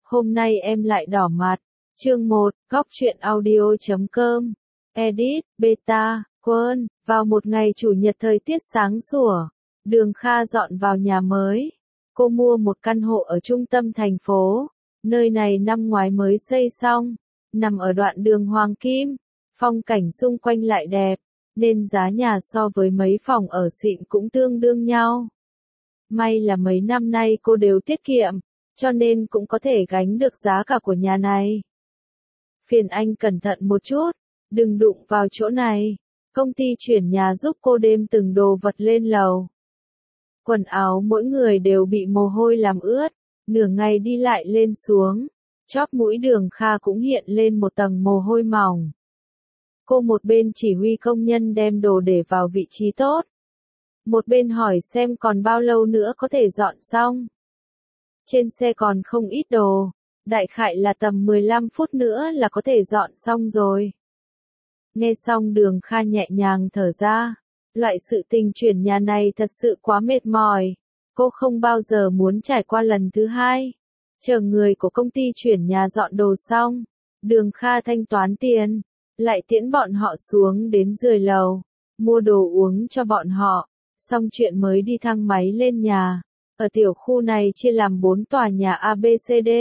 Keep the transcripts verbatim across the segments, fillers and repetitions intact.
Hôm nay em lại đỏ mặt. Chương một, góc truyện audio.com. Edit, beta, Quân. Vào một ngày chủ nhật thời tiết sáng sủa, Đường Kha dọn vào nhà mới. Cô mua một căn hộ ở trung tâm thành phố. Nơi này năm ngoái mới xây xong, nằm ở đoạn đường Hoàng Kim. Phong cảnh xung quanh lại đẹp, nên giá nhà so với mấy phòng ở xịn cũng tương đương nhau. May là mấy năm nay cô đều tiết kiệm, cho nên cũng có thể gánh được giá cả của nhà này. Phiền anh cẩn thận một chút, đừng đụng vào chỗ này. Công ty chuyển nhà giúp cô đêm từng đồ vật lên lầu. Quần áo mỗi người đều bị mồ hôi làm ướt, nửa ngày đi lại lên xuống. Chóp mũi Đường Kha cũng hiện lên một tầng mồ hôi mỏng. Cô một bên chỉ huy công nhân đem đồ để vào vị trí tốt, một bên hỏi xem còn bao lâu nữa có thể dọn xong. Trên xe còn không ít đồ, đại khái là tầm mười lăm phút nữa là có thể dọn xong rồi. Nghe xong Đường Kha nhẹ nhàng thở ra, loại sự tình chuyển nhà này thật sự quá mệt mỏi, cô không bao giờ muốn trải qua lần thứ hai. Chờ người của công ty chuyển nhà dọn đồ xong, Đường Kha thanh toán tiền, lại tiễn bọn họ xuống đến dưới lầu, mua đồ uống cho bọn họ, xong chuyện mới đi thang máy lên nhà. Ở tiểu khu này chia làm bốn tòa nhà A B C D.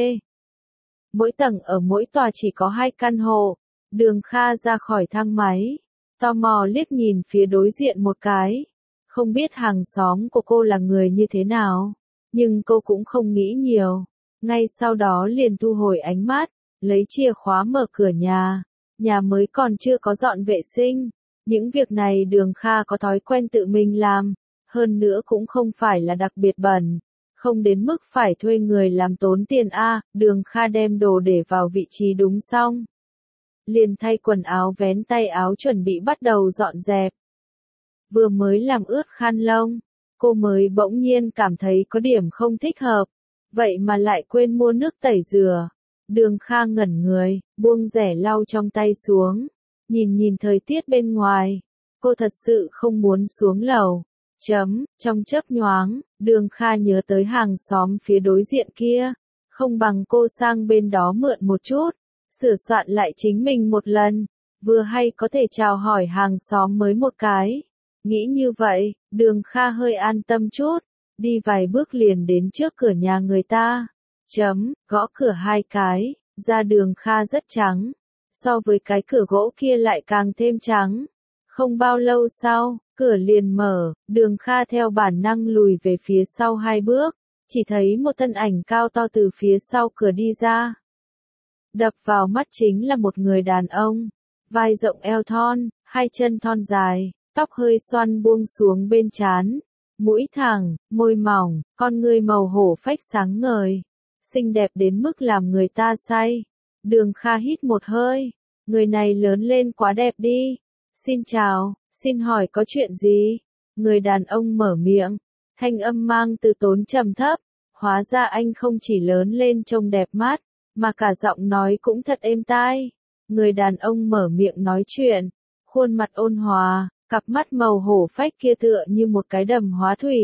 Mỗi tầng ở mỗi tòa chỉ có hai căn hộ. Đường Kha ra khỏi thang máy, tò mò liếc nhìn phía đối diện một cái. Không biết hàng xóm của cô là người như thế nào, nhưng cô cũng không nghĩ nhiều. Ngay sau đó liền thu hồi ánh mắt, lấy chìa khóa mở cửa nhà. Nhà mới còn chưa có dọn vệ sinh. Những việc này Đường Kha có thói quen tự mình làm. Hơn nữa cũng không phải là đặc biệt bẩn, không đến mức phải thuê người làm tốn tiền a. Đường Kha đem đồ để vào vị trí đúng xong, liền thay quần áo vén tay áo chuẩn bị bắt đầu dọn dẹp. Vừa mới làm ướt khăn lông, cô mới bỗng nhiên cảm thấy có điểm không thích hợp, vậy mà lại quên mua nước tẩy rửa. Đường Kha ngẩn người, buông rẻ lau trong tay xuống, nhìn nhìn thời tiết bên ngoài, cô thật sự không muốn xuống lầu. Chấm, trong chớp nhoáng, Đường Kha nhớ tới hàng xóm phía đối diện kia, không bằng cô sang bên đó mượn một chút, sửa soạn lại chính mình một lần, vừa hay có thể chào hỏi hàng xóm mới một cái. Nghĩ như vậy, Đường Kha hơi an tâm chút, đi vài bước liền đến trước cửa nhà người ta. Chấm, gõ cửa hai cái, da Đường Kha rất trắng, so với cái cửa gỗ kia lại càng thêm trắng. Không bao lâu sau, cửa liền mở, Đường Kha theo bản năng lùi về phía sau hai bước, chỉ thấy một thân ảnh cao to từ phía sau cửa đi ra. Đập vào mắt chính là một người đàn ông, vai rộng eo thon, hai chân thon dài, tóc hơi xoăn buông xuống bên trán, mũi thẳng, môi mỏng, con ngươi màu hổ phách sáng ngời, xinh đẹp đến mức làm người ta say. Đường Kha hít một hơi, người này lớn lên quá đẹp đi. Xin chào, xin hỏi có chuyện gì? Người đàn ông mở miệng, thanh âm mang từ tốn trầm thấp, hóa ra anh không chỉ lớn lên trông đẹp mắt, mà cả giọng nói cũng thật êm tai. Người đàn ông mở miệng nói chuyện, khuôn mặt ôn hòa, cặp mắt màu hổ phách kia tựa như một cái đầm hóa thủy.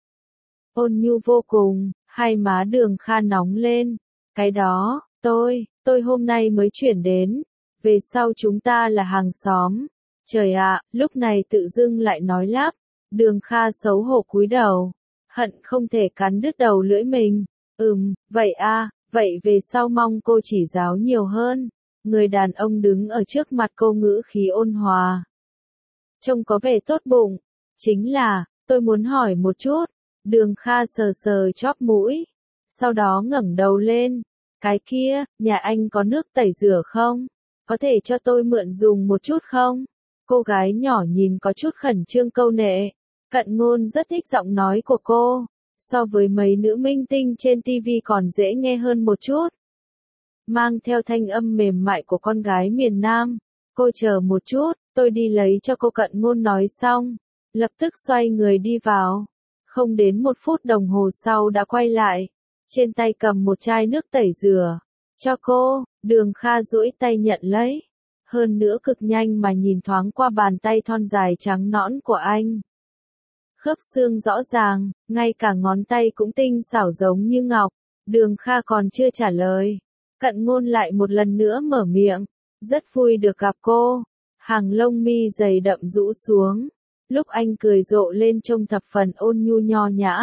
Ôn nhu vô cùng, hai má Đường Kha nóng lên. Cái đó, tôi, tôi hôm nay mới chuyển đến, về sau chúng ta là hàng xóm. Trời ạ, lúc này tự dưng lại nói lắp. Đường Kha xấu hổ cúi đầu, hận không thể cắn đứt đầu lưỡi mình. Ừm, vậy a, vậy về sau mong cô chỉ giáo nhiều hơn. Người đàn ông đứng ở trước mặt cô ngữ khí ôn hòa, trông có vẻ tốt bụng. Chính là, tôi muốn hỏi một chút. Đường Kha sờ sờ chóp mũi, sau đó ngẩng đầu lên. Cái kia, nhà anh có nước tẩy rửa không? Có thể cho tôi mượn dùng một chút không? Cô gái nhỏ nhìn có chút khẩn trương câu nệ. Cận Ngôn rất thích giọng nói của cô, so với mấy nữ minh tinh trên ti vi còn dễ nghe hơn một chút. Mang theo thanh âm mềm mại của con gái miền Nam. Cô chờ một chút, tôi đi lấy cho cô. Cận Ngôn nói xong, lập tức xoay người đi vào. Không đến một phút đồng hồ sau đã quay lại, trên tay cầm một chai nước tẩy rửa. Cho cô. Đường Kha duỗi tay nhận lấy. Hơn nữa cực nhanh mà nhìn thoáng qua bàn tay thon dài trắng nõn của anh. Khớp xương rõ ràng, ngay cả ngón tay cũng tinh xảo giống như ngọc. Đường Kha còn chưa trả lời. Cận Ngôn lại một lần nữa mở miệng. Rất vui được gặp cô. Hàng lông mi dày đậm rũ xuống. Lúc anh cười rộ lên trông thập phần ôn nhu nho nhã.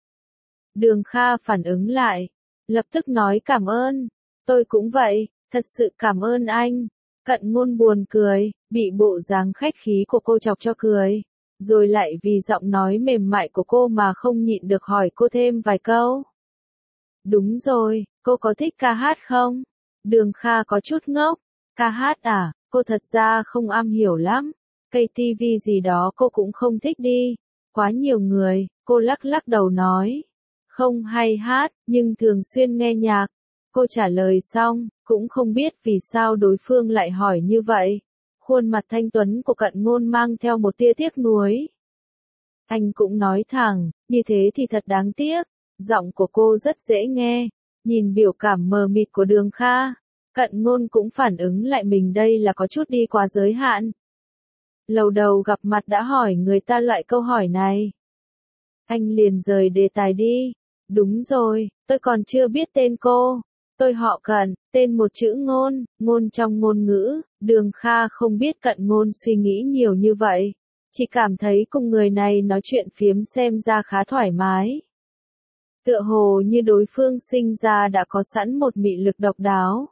Đường Kha phản ứng lại. Lập tức nói cảm ơn. Tôi cũng vậy, thật sự cảm ơn anh. Cận Ngôn buồn cười, bị bộ dáng khách khí của cô chọc cho cười. Rồi lại vì giọng nói mềm mại của cô mà không nhịn được hỏi cô thêm vài câu. Đúng rồi, cô có thích ca hát không? Đường Kha có chút ngốc. Ca hát à, cô thật ra không am hiểu lắm. Cây tivi gì đó cô cũng không thích đi. Quá nhiều người, cô lắc lắc đầu nói. Không hay hát, nhưng thường xuyên nghe nhạc. Cô trả lời xong, cũng không biết vì sao đối phương lại hỏi như vậy. Khuôn mặt thanh tuấn của Cận Ngôn mang theo một tia tiếc nuối. Anh cũng nói thẳng, như thế thì thật đáng tiếc. Giọng của cô rất dễ nghe. Nhìn biểu cảm mờ mịt của Đường Kha, Cận Ngôn cũng phản ứng lại mình đây là có chút đi quá giới hạn. Lâu đầu gặp mặt đã hỏi người ta loại câu hỏi này. Anh liền rời đề tài đi. Đúng rồi, tôi còn chưa biết tên cô. Tôi họ Cận, tên một chữ Ngôn, ngôn trong ngôn ngữ. Đường Kha không biết Cận Ngôn suy nghĩ nhiều như vậy. Chỉ cảm thấy cùng người này nói chuyện phiếm xem ra khá thoải mái. Tựa hồ như đối phương sinh ra đã có sẵn một mị lực độc đáo.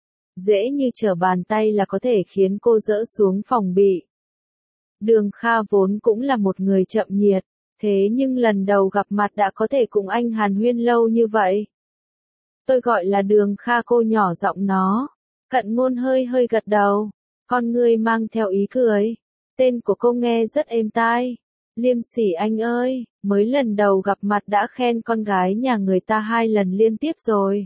Dễ như trở bàn tay là có thể khiến cô dỡ xuống phòng bị. Đường Kha vốn cũng là một người chậm nhiệt, thế nhưng lần đầu gặp mặt đã có thể cùng anh hàn huyên lâu như vậy. Tôi gọi là Đường Kha, cô nhỏ giọng nó. Cận Ngôn hơi hơi gật đầu, con ngươi mang theo ý cười. Tên của cô nghe rất êm tai. Liêm sỉ anh ơi, mới lần đầu gặp mặt đã khen con gái nhà người ta hai lần liên tiếp rồi.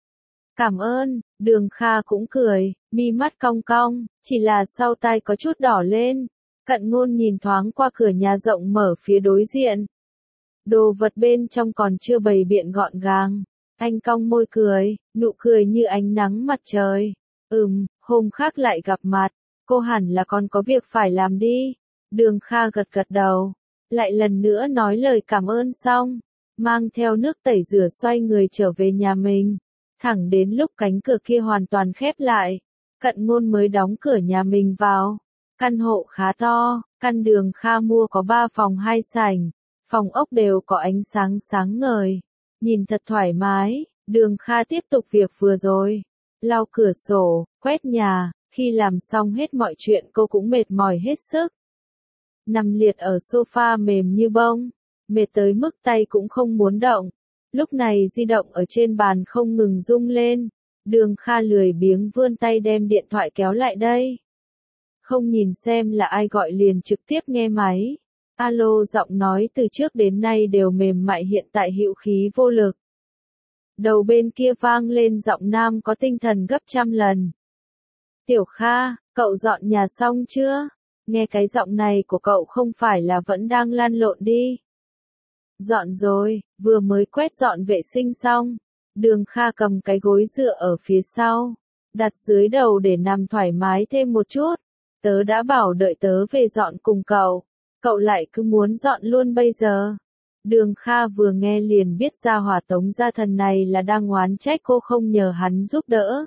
Cảm ơn, Đường Kha cũng cười, mi mắt cong cong, chỉ là sau tai có chút đỏ lên. Cận Ngôn nhìn thoáng qua cửa nhà rộng mở phía đối diện. Đồ vật bên trong còn chưa bày biện gọn gàng. Anh cong môi cười, nụ cười như ánh nắng mặt trời. Ừm, hôm khác lại gặp mặt, cô hẳn là còn có việc phải làm đi. Đường Kha gật gật đầu, lại lần nữa nói lời cảm ơn xong, mang theo nước tẩy rửa xoay người trở về nhà mình. Thẳng đến lúc cánh cửa kia hoàn toàn khép lại, Cận Ngôn mới đóng cửa nhà mình vào. Căn hộ khá to, căn Đường Kha mua có ba phòng hai sảnh, phòng ốc đều có ánh sáng sáng ngời, nhìn thật thoải mái. Đường Kha tiếp tục việc vừa rồi, lau cửa sổ, quét nhà. Khi làm xong hết mọi chuyện cô cũng mệt mỏi hết sức. Nằm liệt ở sofa mềm như bông, mệt tới mức tay cũng không muốn động. Lúc này di động ở trên bàn không ngừng rung lên. Đường Kha lười biếng vươn tay đem điện thoại kéo lại đây. Không nhìn xem là ai gọi liền trực tiếp nghe máy. Alo, giọng nói từ trước đến nay đều mềm mại hiện tại hữu khí vô lực. Đầu bên kia vang lên giọng nam có tinh thần gấp trăm lần. Tiểu Kha, cậu dọn nhà xong chưa? Nghe cái giọng này của cậu không phải là vẫn đang lăn lộn đi. Dọn rồi, vừa mới quét dọn vệ sinh xong. Đường Kha cầm cái gối dựa ở phía sau, đặt dưới đầu để nằm thoải mái thêm một chút. Tớ đã bảo đợi tớ về dọn cùng cậu, cậu lại cứ muốn dọn luôn bây giờ. Đường Kha vừa nghe liền biết ra hỏa Tống gia thần này là đang oán trách cô không nhờ hắn giúp đỡ.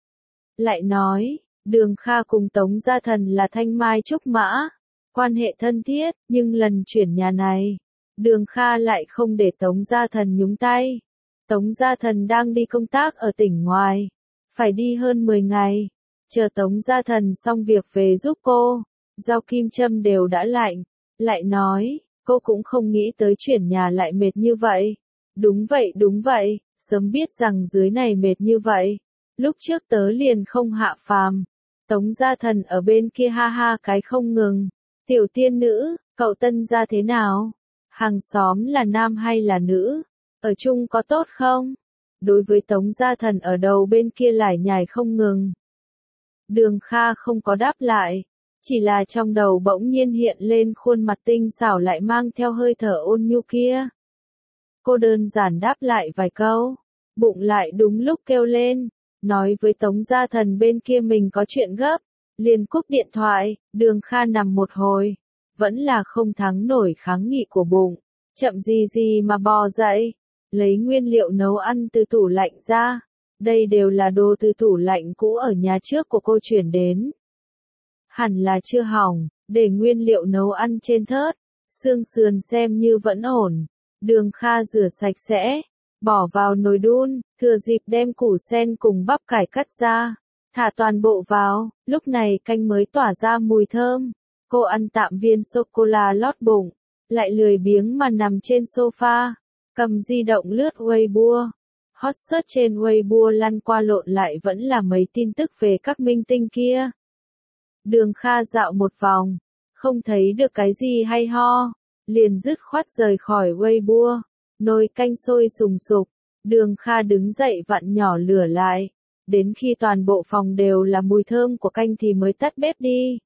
Lại nói, Đường Kha cùng Tống gia thần là thanh mai trúc mã, quan hệ thân thiết, nhưng lần chuyển nhà này, Đường Kha lại không để Tống gia thần nhúng tay. Tống gia thần đang đi công tác ở tỉnh ngoài, phải đi hơn mười ngày. Chờ Tống gia thần xong việc về giúp cô, rau kim châm đều đã lạnh. Lại nói, cô cũng không nghĩ tới chuyển nhà lại mệt như vậy. Đúng vậy đúng vậy, sớm biết rằng dưới này mệt như vậy, lúc trước tớ liền không hạ phàm. Tống gia thần ở bên kia ha ha cái không ngừng. Tiểu tiên nữ, cậu Tân gia thế nào? Hàng xóm là nam hay là nữ? Ở chung có tốt không? Đối với Tống gia thần ở đầu bên kia lải nhải không ngừng. Đường Kha không có đáp lại, chỉ là trong đầu bỗng nhiên hiện lên khuôn mặt tinh xảo lại mang theo hơi thở ôn nhu kia. Cô đơn giản đáp lại vài câu, bụng lại đúng lúc kêu lên, nói với Tống gia thần bên kia mình có chuyện gấp, liền cúp điện thoại. Đường Kha nằm một hồi, vẫn là không thắng nổi kháng nghị của bụng, chậm gì gì mà bò dậy. lấy nguyên liệu nấu ăn từ tủ lạnh ra. Đây đều là đồ từ tủ lạnh cũ ở nhà trước của cô chuyển đến. Hẳn là chưa hỏng, để nguyên liệu nấu ăn trên thớt. Xương sườn xem như vẫn ổn. Đường Kha rửa sạch sẽ, bỏ vào nồi đun, thừa dịp đem củ sen cùng bắp cải cắt ra, thả toàn bộ vào, lúc này canh mới tỏa ra mùi thơm. Cô ăn tạm viên sô-cô-la lót bụng, lại lười biếng mà nằm trên sofa, cầm di động lướt Weibo. Hot search trên Weibo lăn qua lộn lại vẫn là mấy tin tức về các minh tinh kia. Đường Kha dạo một vòng, không thấy được cái gì hay ho, liền dứt khoát rời khỏi Weibo. Nồi canh sôi sùng sục, Đường Kha đứng dậy vặn nhỏ lửa lại, đến khi toàn bộ phòng đều là mùi thơm của canh thì mới tắt bếp đi.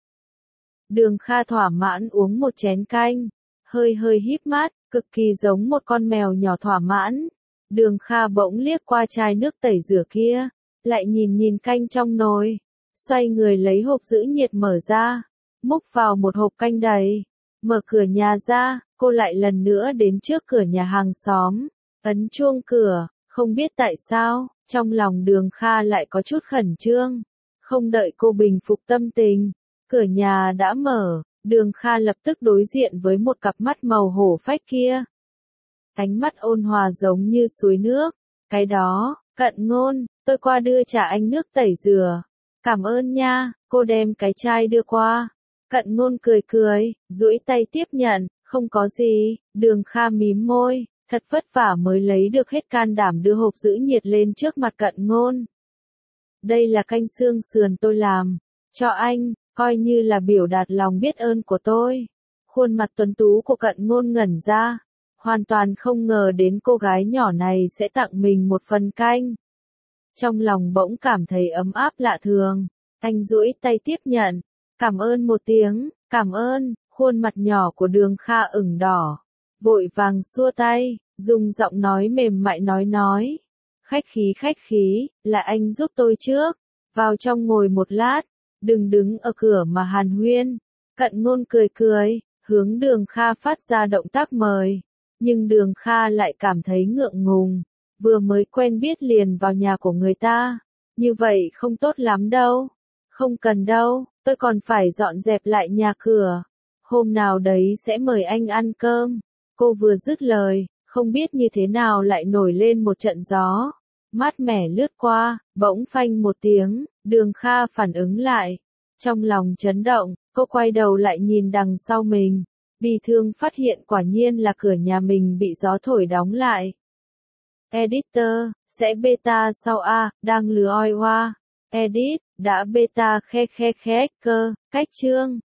Đường Kha thỏa mãn uống một chén canh, hơi hơi híp mắt, cực kỳ giống một con mèo nhỏ thỏa mãn. Đường Kha bỗng liếc qua chai nước tẩy rửa kia, lại nhìn nhìn canh trong nồi, xoay người lấy hộp giữ nhiệt mở ra, múc vào một hộp canh đầy, mở cửa nhà ra, cô lại lần nữa đến trước cửa nhà hàng xóm, ấn chuông cửa, không biết tại sao, trong lòng Đường Kha lại có chút khẩn trương, không đợi cô bình phục tâm tình, cửa nhà đã mở, Đường Kha lập tức đối diện với một cặp mắt màu hổ phách kia. Ánh mắt ôn hòa giống như suối nước, cái đó, Cận Ngôn, tôi qua đưa trả anh nước tẩy rửa. Cảm ơn nha, cô đem cái chai đưa qua. Cận Ngôn cười cười, duỗi tay tiếp nhận, không có gì. Đường Kha mím môi, thật vất vả mới lấy được hết can đảm đưa hộp giữ nhiệt lên trước mặt Cận Ngôn. Đây là canh xương sườn tôi làm, cho anh, coi như là biểu đạt lòng biết ơn của tôi. Khuôn mặt tuấn tú của Cận Ngôn ngẩn ra, hoàn toàn không ngờ đến cô gái nhỏ này sẽ tặng mình một phần canh. Trong lòng bỗng cảm thấy ấm áp lạ thường, anh duỗi tay tiếp nhận, cảm ơn một tiếng, cảm ơn, khuôn mặt nhỏ của Đường Kha ửng đỏ, vội vàng xua tay, dùng giọng nói mềm mại nói nói, khách khí khách khí, là anh giúp tôi trước, vào trong ngồi một lát, đừng đứng ở cửa mà hàn huyên. Cận Ngôn cười cười, hướng Đường Kha phát ra động tác mời, nhưng Đường Kha lại cảm thấy ngượng ngùng. Vừa mới quen biết liền vào nhà của người ta, như vậy không tốt lắm đâu. Không cần đâu, tôi còn phải dọn dẹp lại nhà cửa. Hôm nào đấy sẽ mời anh ăn cơm. Cô vừa dứt lời, không biết như thế nào lại nổi lên một trận gió. Mát mẻ lướt qua, bỗng phanh một tiếng, Đường Kha phản ứng lại. Trong lòng chấn động, cô quay đầu lại nhìn đằng sau mình. Bi thương phát hiện quả nhiên là cửa nhà mình bị gió thổi đóng lại. Editor, sẽ beta sau A, đang lừa oi hoa. Edit, đã beta khe khe khe cơ, cách chương.